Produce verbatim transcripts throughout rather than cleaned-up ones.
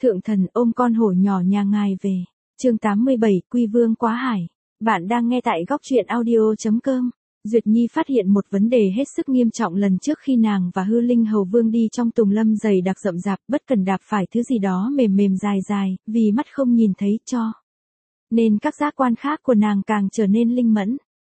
Thượng thần ôm con hổ nhỏ nhà ngài về. Chương tám mươi bảy, Quy Vương quá hải. Bạn đang nghe tại góc truyện audio chấm com. Duyệt Nhi phát hiện một vấn đề hết sức nghiêm trọng lần trước khi nàng và Hư Linh Hầu Vương đi trong tùng lâm dày đặc rậm rạp, bất cần đạp phải thứ gì đó mềm mềm dài dài, vì mắt không nhìn thấy cho. Nên các giác quan khác của nàng càng trở nên linh mẫn.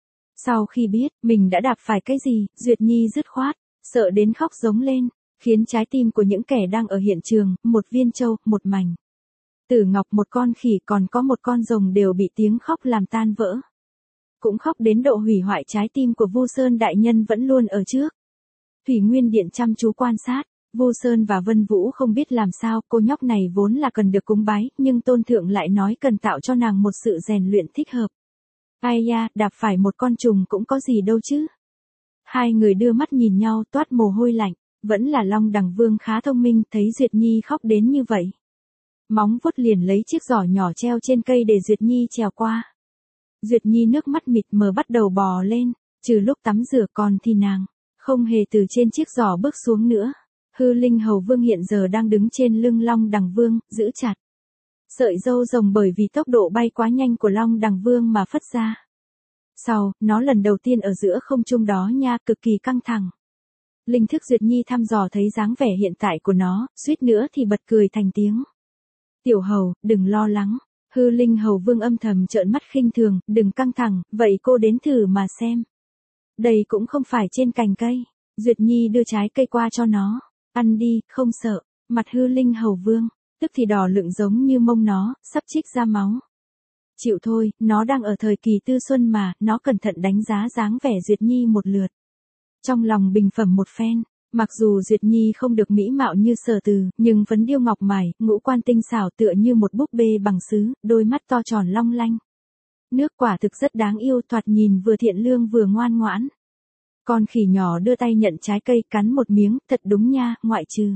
Sau khi biết mình đã đạp phải cái gì, Duyệt Nhi dứt khoát, sợ đến khóc giống lên, khiến trái tim của những kẻ đang ở hiện trường, một viên châu, một mảnh tử ngọc, một con khỉ, còn có một con rồng đều bị tiếng khóc làm tan vỡ. Cũng khóc đến độ hủy hoại trái tim của Vu Sơn đại nhân vẫn luôn ở trước. Thủy Nguyên Điện chăm chú quan sát, Vu Sơn và Vân Vũ không biết làm sao, cô nhóc này vốn là cần được cúng bái, nhưng Tôn Thượng lại nói cần tạo cho nàng một sự rèn luyện thích hợp. Ai da, đạp phải một con trùng cũng có gì đâu chứ. Hai người đưa mắt nhìn nhau toát mồ hôi lạnh, vẫn là Long Đằng Vương khá thông minh, thấy Duyệt Nhi khóc đến như vậy. Móng vuốt liền lấy chiếc giỏ nhỏ treo trên cây để Duyệt Nhi trèo qua. Duyệt Nhi nước mắt mịt mờ bắt đầu bò lên, trừ lúc tắm rửa còn thì nàng không hề từ trên chiếc giỏ bước xuống nữa. Hư Linh Hầu Vương hiện giờ đang đứng trên lưng Long Đằng Vương, giữ chặt sợi râu rồng bởi vì tốc độ bay quá nhanh của Long Đằng Vương mà phất ra. Sau, nó lần đầu tiên ở giữa không trung đó nha, cực kỳ căng thẳng. Linh thức Duyệt Nhi thăm dò thấy dáng vẻ hiện tại của nó, suýt nữa thì bật cười thành tiếng. Tiểu hầu, đừng lo lắng. Hư Linh Hầu Vương âm thầm trợn mắt khinh thường, đừng căng thẳng, vậy cô đến thử mà xem. Đây cũng không phải trên cành cây. Duyệt Nhi đưa trái cây qua cho nó. Ăn đi, không sợ. Mặt Hư Linh Hầu Vương tức thì đỏ lựng giống như mông nó, sắp trích ra máu. Chịu thôi, nó đang ở thời kỳ tư xuân mà, nó cẩn thận đánh giá dáng vẻ Duyệt Nhi một lượt. Trong lòng bình phẩm một phen, mặc dù Duyệt Nhi không được mỹ mạo như Sở Từ, nhưng phấn điêu ngọc mài, ngũ quan tinh xảo tựa như một búp bê bằng sứ, đôi mắt to tròn long lanh. Nước quả thực rất đáng yêu, thoạt nhìn vừa thiện lương vừa ngoan ngoãn. Con khỉ nhỏ đưa tay nhận trái cây, cắn một miếng, thật đúng nha, ngoại trừ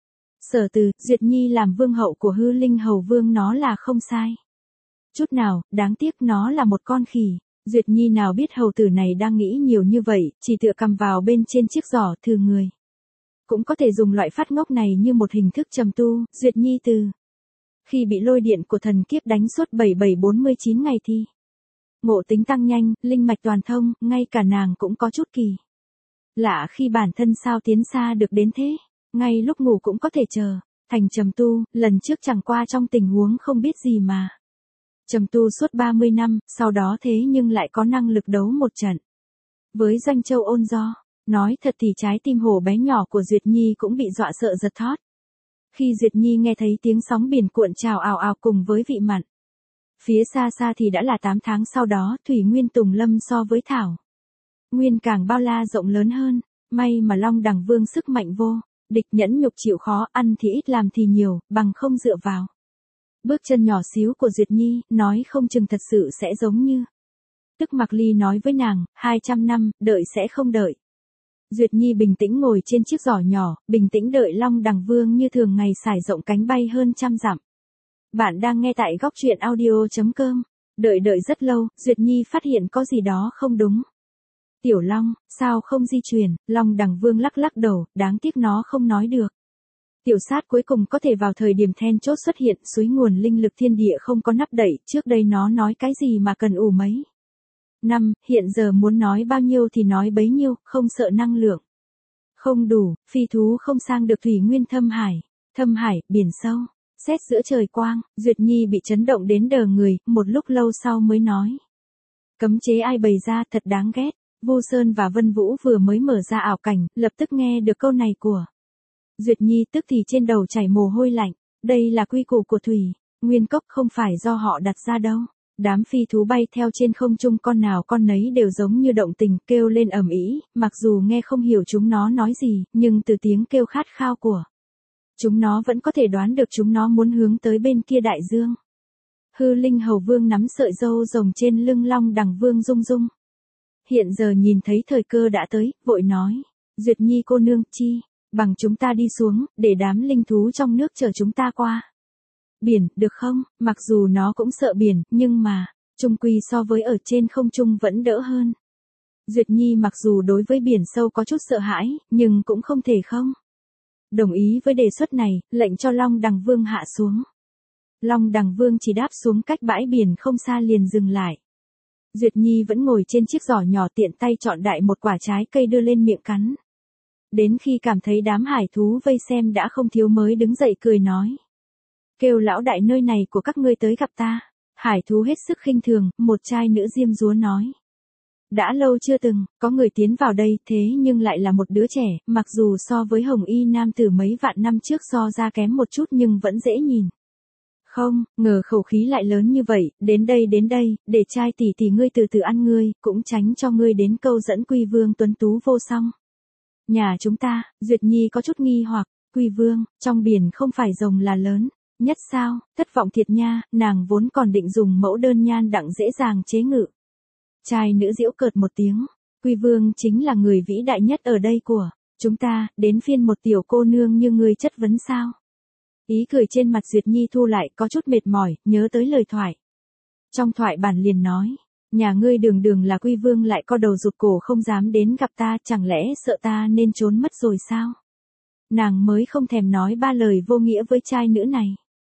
Sở Từ, Duyệt Nhi làm vương hậu của Hư Linh Hầu Vương nó là không sai. Chút nào, đáng tiếc nó là một con khỉ. Duyệt Nhi nào biết hầu tử này đang nghĩ nhiều như vậy, chỉ tựa cầm vào bên trên chiếc giỏ, thử người. Cũng có thể dùng loại phát ngốc này như một hình thức trầm tu. Duyệt Nhi từ khi bị lôi điện của thần kiếp đánh suốt bảy bảy bốn mươi chín ngày thì ngộ tính tăng nhanh, linh mạch toàn thông, ngay cả nàng cũng có chút kỳ lạ khi bản thân sao tiến xa được đến thế. Ngay lúc ngủ cũng có thể chờ thành trầm tu, lần trước chẳng qua trong tình huống không biết gì mà trầm tu suốt ba mươi năm, sau đó thế nhưng lại có năng lực đấu một trận với Doanh Châu Ôn Do. Nói thật thì trái tim hổ bé nhỏ của Duyệt Nhi cũng bị dọa sợ giật thót. Khi Duyệt Nhi nghe thấy tiếng sóng biển cuộn trào ào ào cùng với vị mặn phía xa xa thì đã là tám tháng sau đó, Thủy Nguyên Tùng Lâm so với Thảo Nguyên càng bao la rộng lớn hơn. May mà Long Đằng Vương sức mạnh vô địch, nhẫn nhục chịu khó, ăn thì ít làm thì nhiều, bằng không dựa vào bước chân nhỏ xíu của Duyệt Nhi, nói không chừng thật sự sẽ giống như Tức Mặc Ly nói với nàng, hai trăm năm, đợi sẽ không đợi. Duyệt Nhi bình tĩnh ngồi trên chiếc giỏ nhỏ, bình tĩnh đợi Long Đằng Vương như thường ngày sải rộng cánh bay hơn trăm dặm. Bạn đang nghe tại góc truyện audio chấm com. Đợi đợi rất lâu, Duyệt Nhi phát hiện có gì đó không đúng. Tiểu Long, sao không di chuyển? Long Đằng Vương lắc lắc đầu, đáng tiếc nó không nói được. Tiểu sát cuối cùng có thể vào thời điểm then chốt xuất hiện, suối nguồn linh lực thiên địa không có nắp đậy, trước đây nó nói cái gì mà cần ủ mấy năm, hiện giờ muốn nói bao nhiêu thì nói bấy nhiêu, không sợ năng lượng không đủ, phi thú không sang được Thủy Nguyên Thâm Hải. Thâm Hải, biển sâu, xét giữa trời quang. Duyệt Nhi bị chấn động đến đờ người, một lúc lâu sau mới nói. Cấm chế ai bày ra thật đáng ghét. Vu Sơn và Vân Vũ vừa mới mở ra ảo cảnh, lập tức nghe được câu này của Duyệt Nhi, tức thì trên đầu chảy mồ hôi lạnh. Đây là quy củ của Thủy Nguyên Cốc, không phải do họ đặt ra đâu. Đám phi thú bay theo trên không trung, con nào con nấy đều giống như động tình, kêu lên ầm ĩ, mặc dù nghe không hiểu chúng nó nói gì, nhưng từ tiếng kêu khát khao của chúng nó vẫn có thể đoán được chúng nó muốn hướng tới bên kia đại dương. Hư Linh Hầu Vương nắm sợi râu rồng trên lưng Long Đằng Vương rung rung. Hiện giờ nhìn thấy thời cơ đã tới, vội nói, Duyệt Nhi cô nương, chi bằng chúng ta đi xuống, để đám linh thú trong nước chở chúng ta qua biển, được không? Mặc dù nó cũng sợ biển, nhưng mà chung quy so với ở trên không trung vẫn đỡ hơn. Duyệt Nhi mặc dù đối với biển sâu có chút sợ hãi, nhưng cũng không thể không Đồng ý với đề xuất này, lệnh cho Long Đằng Vương hạ xuống. Long Đằng Vương chỉ đáp xuống cách bãi biển không xa liền dừng lại. Duyệt Nhi vẫn ngồi trên chiếc giỏ nhỏ tiện tay chọn đại một quả trái cây đưa lên miệng cắn. Đến khi cảm thấy đám hải thú vây xem đã không thiếu mới đứng dậy cười nói. Kêu lão đại nơi này của các ngươi tới gặp ta. Hải thú hết sức khinh thường, một trai nữ diêm dúa nói. Đã lâu chưa từng, có người tiến vào đây thế nhưng lại là một đứa trẻ, mặc dù so với hồng y nam tử mấy vạn năm trước so ra kém một chút nhưng vẫn dễ nhìn. Không, ngờ khẩu khí lại lớn như vậy, đến đây đến đây, để trai tỷ tỷ ngươi từ từ ăn ngươi, cũng tránh cho ngươi đến câu dẫn Quy Vương tuấn tú vô song. Nhà chúng ta, Duyệt Nhi có chút nghi hoặc, Quy Vương, trong biển không phải rồng là lớn, nhất sao, thất vọng thiệt nha, nàng vốn còn định dùng mẫu đơn nhan đặng dễ dàng chế ngự. Trai nữ giễu cợt một tiếng, Quy Vương chính là người vĩ đại nhất ở đây của chúng ta, đến phiên một tiểu cô nương như ngươi chất vấn sao? Ý cười trên mặt Duyệt Nhi thu lại có chút mệt mỏi, nhớ tới lời thoại. Trong thoại bản liền nói, nhà ngươi đường đường là Quy Vương lại co đầu rụt cổ không dám đến gặp ta, chẳng lẽ sợ ta nên trốn mất rồi sao? Nàng mới không thèm nói ba lời vô nghĩa với trai nữ này.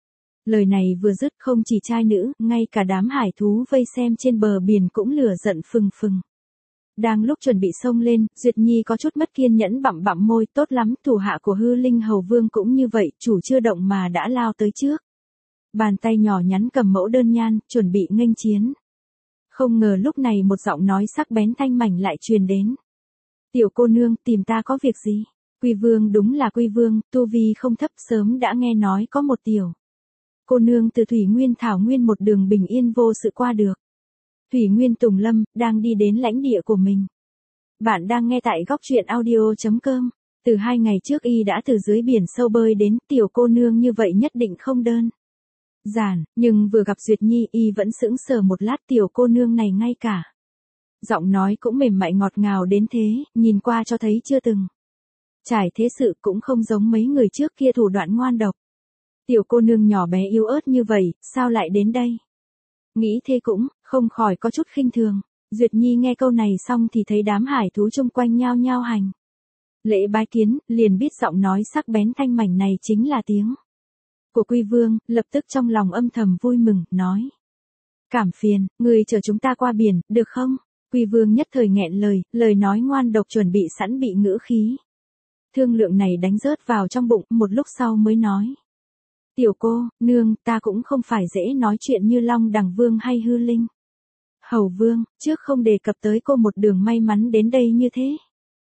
Lời này vừa dứt không chỉ trai nữ, ngay cả đám hải thú vây xem trên bờ biển cũng lửa giận phừng phừng. Đang lúc chuẩn bị xông lên, Duyệt Nhi có chút mất kiên nhẫn bặm bặm môi, tốt lắm, thủ hạ của Hư Linh Hầu Vương cũng như vậy, chủ chưa động mà đã lao tới trước. Bàn tay nhỏ nhắn cầm mẫu đơn nhan, chuẩn bị nghênh chiến. Không ngờ lúc này một giọng nói sắc bén thanh mảnh lại truyền đến. Tiểu cô nương, tìm ta có việc gì? Quy Vương đúng là Quy Vương, tu vi không thấp, sớm đã nghe nói có một tiểu cô nương từ Thủy Nguyên Thảo Nguyên một đường bình yên vô sự qua được. Thủy Nguyên Tùng Lâm, đang đi đến lãnh địa của mình. Bạn đang nghe tại góc truyện audio chấm com. Từ hai ngày trước y đã từ dưới biển sâu bơi đến, tiểu cô nương như vậy nhất định không đơn giản, nhưng vừa gặp Duyệt Nhi y vẫn sững sờ một lát, tiểu cô nương này ngay cả giọng nói cũng mềm mại ngọt ngào đến thế, nhìn qua cho thấy chưa từng trải thế sự, cũng không giống mấy người trước kia thủ đoạn ngoan độc. Tiểu cô nương nhỏ bé yếu ớt như vậy, sao lại đến đây? Nghĩ thế cũng, không khỏi có chút khinh thường. Duyệt Nhi nghe câu này xong thì thấy đám hải thú chung quanh nhao nhao hành lễ bái kiến, liền biết giọng nói sắc bén thanh mảnh này chính là tiếng của Quy Vương, lập tức trong lòng âm thầm vui mừng, nói. Cảm phiền, người chở chúng ta qua biển, được không? Quy Vương nhất thời nghẹn lời, lời nói ngoan độc chuẩn bị sẵn bị ngữ khí thương lượng này đánh rớt vào trong bụng, một lúc sau mới nói. Tiểu cô, nương, ta cũng không phải dễ nói chuyện như Long Đằng Vương hay Hư Linh Hầu Vương, trước không đề cập tới cô một đường may mắn đến đây như thế.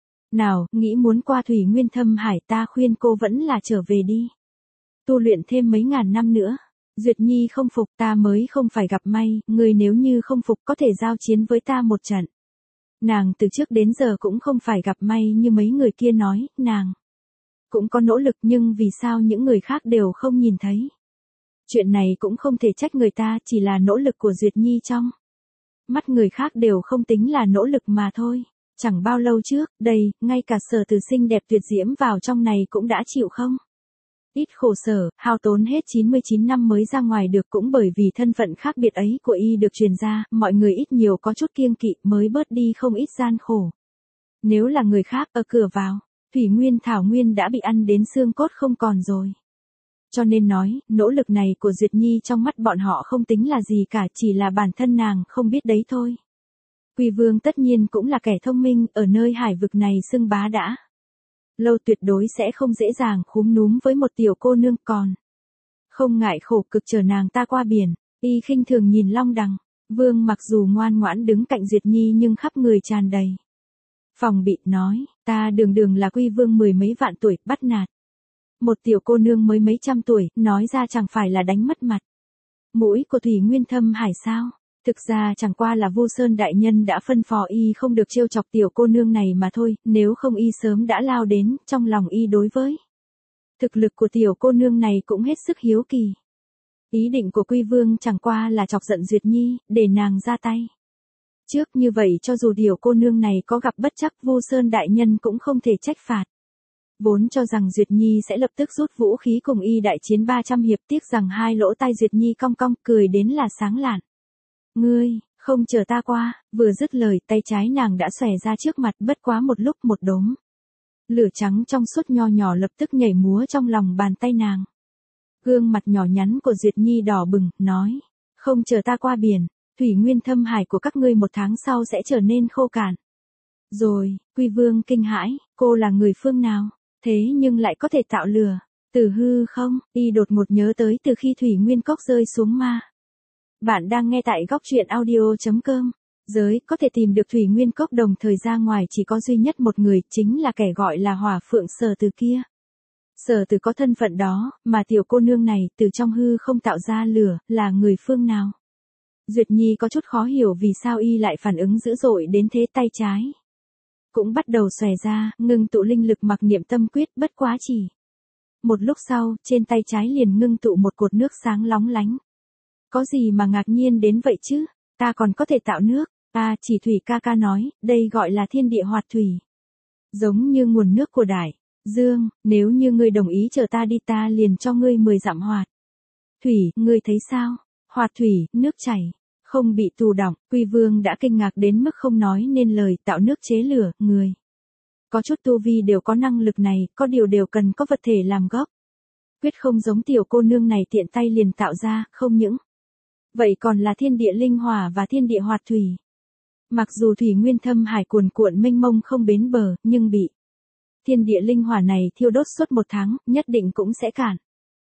Nào, nghĩ muốn qua Thủy Nguyên Thâm Hải, ta khuyên cô vẫn là trở về đi. Tu luyện thêm mấy ngàn năm nữa. Duyệt Nhi không phục, ta mới không phải gặp may, người nếu như không phục có thể giao chiến với ta một trận. Nàng từ trước đến giờ cũng không phải gặp may như mấy người kia nói, nàng cũng có nỗ lực nhưng vì sao những người khác đều không nhìn thấy. Chuyện này cũng không thể trách người ta, chỉ là nỗ lực của Duyệt Nhi trong mắt người khác đều không tính là nỗ lực mà thôi. Chẳng bao lâu trước, đây, ngay cả Sở Từ xinh đẹp tuyệt diễm vào trong này cũng đã chịu không ít khổ sở, hao tốn hết chín mươi chín năm mới ra ngoài được, cũng bởi vì thân phận khác biệt ấy của y được truyền ra, mọi người ít nhiều có chút kiêng kỵ mới bớt đi không ít gian khổ. Nếu là người khác ở cửa vào, Thủy Nguyên Thảo Nguyên đã bị ăn đến xương cốt không còn rồi. Cho nên nói, nỗ lực này của Duyệt Nhi trong mắt bọn họ không tính là gì cả, chỉ là bản thân nàng không biết đấy thôi. Quy Vương tất nhiên cũng là kẻ thông minh, ở nơi hải vực này xưng bá đã lâu, tuyệt đối sẽ không dễ dàng khúm núm với một tiểu cô nương, còn không ngại khổ cực chờ nàng ta qua biển. Y khinh thường nhìn Long Đằng Vương mặc dù ngoan ngoãn đứng cạnh Duyệt Nhi nhưng khắp người tràn đầy phòng bị, nói, ta đường đường là Quy Vương mười mấy vạn tuổi, bắt nạt một tiểu cô nương mới mấy trăm tuổi, nói ra chẳng phải là đánh mất mặt mũi của Thủy Nguyên Thâm Hải sao? Thực ra chẳng qua là Vu Sơn đại nhân đã phân phò y không được trêu chọc tiểu cô nương này mà thôi, nếu không y sớm đã lao đến, trong lòng y đối với thực lực của tiểu cô nương này cũng hết sức hiếu kỳ. Ý định của Quy Vương chẳng qua là chọc giận Duyệt Nhi, để nàng ra tay trước, như vậy cho dù tiểu cô nương này có gặp bất trắc, Vu Sơn đại nhân cũng không thể trách phạt. Vốn cho rằng Duyệt Nhi sẽ lập tức rút vũ khí cùng y đại chiến ba trăm hiệp, tiếc rằng hai lỗ tai Duyệt Nhi cong cong, cười đến là sáng lạn. Ngươi, không chờ ta qua, vừa dứt lời, tay trái nàng đã xòe ra trước mặt, bất quá một lúc một đốm Lửa trắng trong suốt nho nhỏ lập tức nhảy múa trong lòng bàn tay nàng. Gương mặt nhỏ nhắn của Duyệt Nhi đỏ bừng, nói, không chờ ta qua biển, thủy nguyên thâm hải của các ngươi một tháng sau sẽ trở nên khô cạn. Rồi, Quy Vương kinh hãi, cô là người phương nào, thế nhưng lại có thể tạo lửa, từ hư không, y đột ngột nhớ tới từ khi thủy nguyên cốc rơi xuống ma. Bạn đang nghe tại góc truyện audio.com. Giới có thể tìm được thủy nguyên cốc đồng thời ra ngoài chỉ có duy nhất một người, chính là kẻ gọi là Hỏa Phượng Sở Từ kia. Sở Từ có thân phận đó, mà tiểu cô nương này từ trong hư không tạo ra lửa, là người phương nào? Duyệt Nhi có chút khó hiểu vì sao y lại phản ứng dữ dội đến thế, tay trái cũng bắt đầu xòe ra, ngưng tụ linh lực mặc niệm tâm quyết, bất quá chỉ một lúc sau, trên tay trái liền ngưng tụ một cột nước sáng lóng lánh. Có gì mà ngạc nhiên đến vậy chứ, ta còn có thể tạo nước. À, chỉ thủy ca ca nói, đây gọi là thiên địa hoạt thủy. Giống như nguồn nước của đại dương, nếu như ngươi đồng ý chờ ta đi ta liền cho ngươi mười dặm hoạt thủy, ngươi thấy sao? Hoạt thủy, nước chảy, không bị tù đọng. Quy Vương đã kinh ngạc đến mức không nói nên lời, tạo nước chế lửa, người có chút tu vi đều có năng lực này, có điều đều cần có vật thể làm gốc. Quyết không giống tiểu cô nương này tiện tay liền tạo ra, không những vậy còn là thiên địa linh hỏa và thiên địa hoạt thủy. Mặc dù thủy nguyên thâm hải cuồn cuộn mênh mông không bến bờ, nhưng bị thiên địa linh hỏa này thiêu đốt suốt một tháng, nhất định cũng sẽ cạn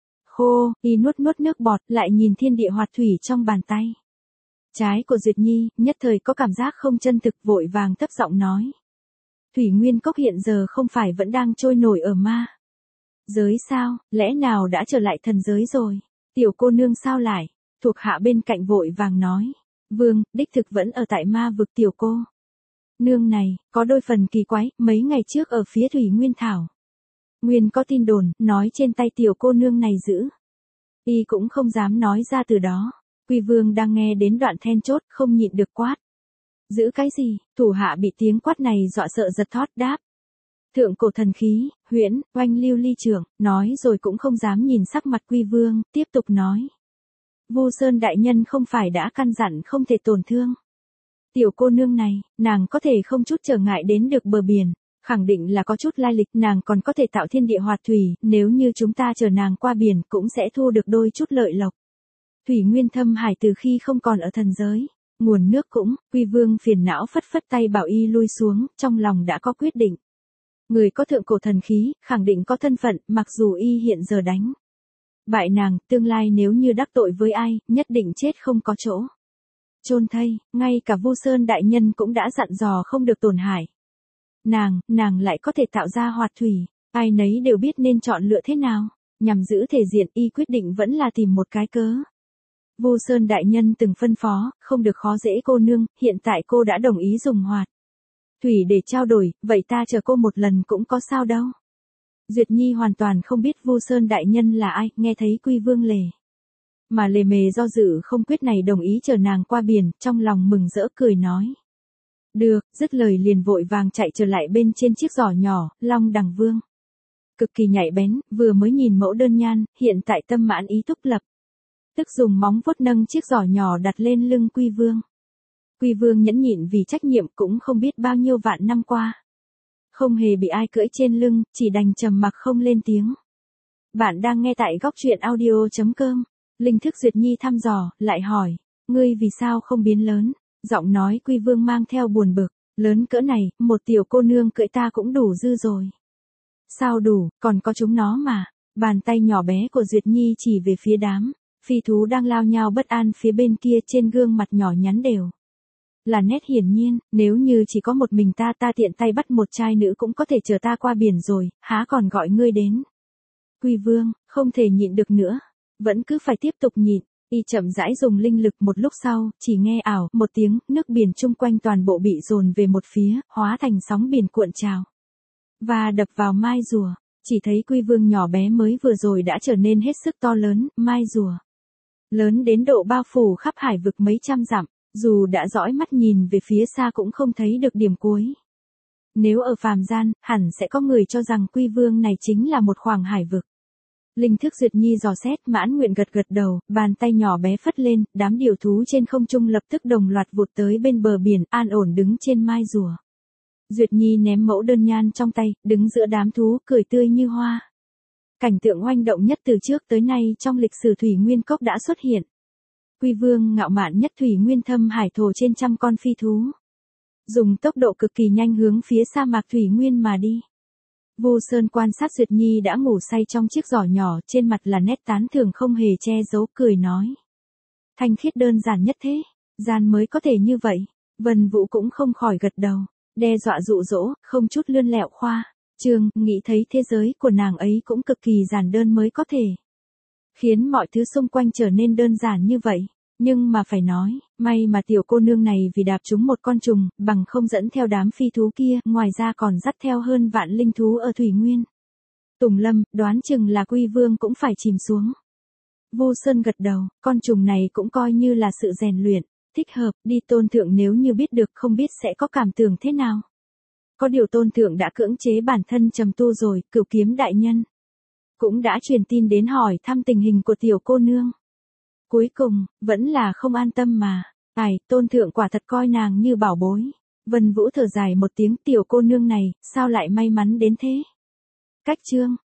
khô. Y nuốt nuốt nước bọt, lại nhìn thiên địa hoạt thủy trong bàn tay trái của Duyệt Nhi, nhất thời có cảm giác không chân thực, vội vàng thấp giọng nói. Thủy nguyên cốc hiện giờ không phải vẫn đang trôi nổi ở ma giới sao, lẽ nào đã trở lại thần giới rồi? Tiểu cô nương sao lại? Thuộc hạ bên cạnh vội vàng nói. Vương, đích thực vẫn ở tại ma vực. Tiểu cô nương này, có đôi phần kỳ quái, mấy ngày trước ở phía Thủy Nguyên Thảo Nguyên có tin đồn, nói trên tay tiểu cô nương này giữ. Y cũng không dám nói ra từ đó. Quy Vương đang nghe đến đoạn then chốt, không nhịn được quát. Giữ cái gì? Thủ hạ bị tiếng quát này dọa sợ giật thót đáp. Thượng cổ thần khí, huyễn, oanh lưu ly trưởng, nói rồi cũng không dám nhìn sắc mặt Quy Vương, tiếp tục nói. Vu Sơn đại nhân không phải đã căn dặn không thể tổn thương tiểu cô nương này, nàng có thể không chút trở ngại đến được bờ biển, khẳng định là có chút lai lịch, nàng còn có thể tạo thiên địa hoạt thủy, nếu như chúng ta chở nàng qua biển cũng sẽ thu được đôi chút lợi lộc. Thủy nguyên thâm hải từ khi không còn ở thần giới, nguồn nước cũng, Quy Vương phiền não phất phất tay bảo y lui xuống, trong lòng đã có quyết định. Người có thượng cổ thần khí, khẳng định có thân phận, mặc dù y hiện giờ đánh bại nàng, tương lai nếu như đắc tội với ai, nhất định chết không có chỗ chôn thây, ngay cả Vu Sơn đại nhân cũng đã dặn dò không được tổn hại. Nàng, nàng lại có thể tạo ra hoạt thủy, ai nấy đều biết nên chọn lựa thế nào, nhằm giữ thể diện, y quyết định vẫn là tìm một cái cớ. Vu Sơn đại nhân từng phân phó, không được khó dễ cô nương, hiện tại cô đã đồng ý dùng hoạt thủy để trao đổi, vậy ta chờ cô một lần cũng có sao đâu. Duyệt Nhi hoàn toàn không biết Vu Sơn đại nhân là ai, nghe thấy Quy Vương lề mà lề mề do dự không quyết này đồng ý chờ nàng qua biển, trong lòng mừng rỡ cười nói. Được, dứt lời liền vội vàng chạy trở lại bên trên chiếc giỏ nhỏ, Long Đằng Vương cực kỳ nhạy bén, vừa mới nhìn mẫu đơn nhan, hiện tại tâm mãn ý thúc lập tức dùng móng vuốt nâng chiếc giỏ nhỏ đặt lên lưng Quy Vương. Quy Vương nhẫn nhịn vì trách nhiệm, cũng không biết bao nhiêu vạn năm qua không hề bị ai cưỡi trên lưng, chỉ đành trầm mặc không lên tiếng. Bạn đang nghe tại góc truyện audio.com. Linh thức Duyệt Nhi thăm dò, lại hỏi, ngươi vì sao không biến lớn? Giọng nói Quy Vương mang theo buồn bực, lớn cỡ này, một tiểu cô nương cưỡi ta cũng đủ dư rồi. Sao đủ, còn có chúng nó mà. Bàn tay nhỏ bé của Duyệt Nhi chỉ về phía đám phi thú đang lao nhau bất an phía bên kia, trên gương mặt nhỏ nhắn đều là nét hiển nhiên, nếu như chỉ có một mình ta ta tiện tay bắt một trai nữ cũng có thể chở ta qua biển rồi, há còn gọi ngươi đến. Quy Vương, không thể nhịn được nữa, vẫn cứ phải tiếp tục nhịn, y chậm rãi dùng linh lực, một lúc sau, chỉ nghe ảo một tiếng, nước biển chung quanh toàn bộ bị dồn về một phía, hóa thành sóng biển cuộn trào và đập vào mai rùa. Chỉ thấy Quy Vương nhỏ bé mới vừa rồi đã trở nên hết sức to lớn, mai rùa lớn đến độ bao phủ khắp hải vực mấy trăm dặm, dù đã dõi mắt nhìn về phía xa cũng không thấy được điểm cuối. Nếu ở phàm gian, hẳn sẽ có người cho rằng Quy Vương này chính là một khoảng hải vực. Linh thức Duyệt Nhi dò xét, mãn nguyện gật gật đầu, bàn tay nhỏ bé phất lên, đám điểu thú trên không trung lập tức đồng loạt vụt tới bên bờ biển, an ổn đứng trên mai rùa. Duyệt Nhi ném mẫu đơn nhan trong tay, đứng giữa đám thú, cười tươi như hoa. Cảnh tượng oanh động nhất từ trước tới nay trong lịch sử Thủy Nguyên Cốc đã xuất hiện. Quy Vương ngạo mạn nhất Thủy Nguyên Thâm Hải thồ trên trăm con phi thú. Dùng tốc độ cực kỳ nhanh hướng phía sa mạc Thủy Nguyên mà đi. Vu Sơn quan sát Duyệt Nhi đã ngủ say trong chiếc giỏ nhỏ, trên mặt là nét tán thưởng không hề che giấu, cười nói. Thanh khiết đơn giản nhất thế, gian mới có thể như vậy. Vân Vũ cũng không khỏi gật đầu, đe dọa dụ dỗ, không chút lươn lẹo khoa. Trương nghĩ thấy thế giới của nàng ấy cũng cực kỳ giản đơn mới có thể khiến mọi thứ xung quanh trở nên đơn giản như vậy. Nhưng mà phải nói, may mà tiểu cô nương này vì đạp trúng một con trùng, bằng không dẫn theo đám phi thú kia, ngoài ra còn dắt theo hơn vạn linh thú ở Thủy Nguyên. Tùng Lâm, đoán chừng là Quy Vương cũng phải chìm xuống. Vô Sơn gật đầu, con trùng này cũng coi như là sự rèn luyện, thích hợp, đi Tôn Thượng nếu như biết được không biết sẽ có cảm tưởng thế nào. Có điều Tôn Thượng đã cưỡng chế bản thân trầm tu rồi, Cửu Kiếm đại nhân cũng đã truyền tin đến hỏi thăm tình hình của tiểu cô nương. Cuối cùng, vẫn là không an tâm mà. Ai, Tôn Thượng quả thật coi nàng như bảo bối. Vân Vũ thở dài một tiếng, tiểu cô nương này, sao lại may mắn đến thế? Cách chương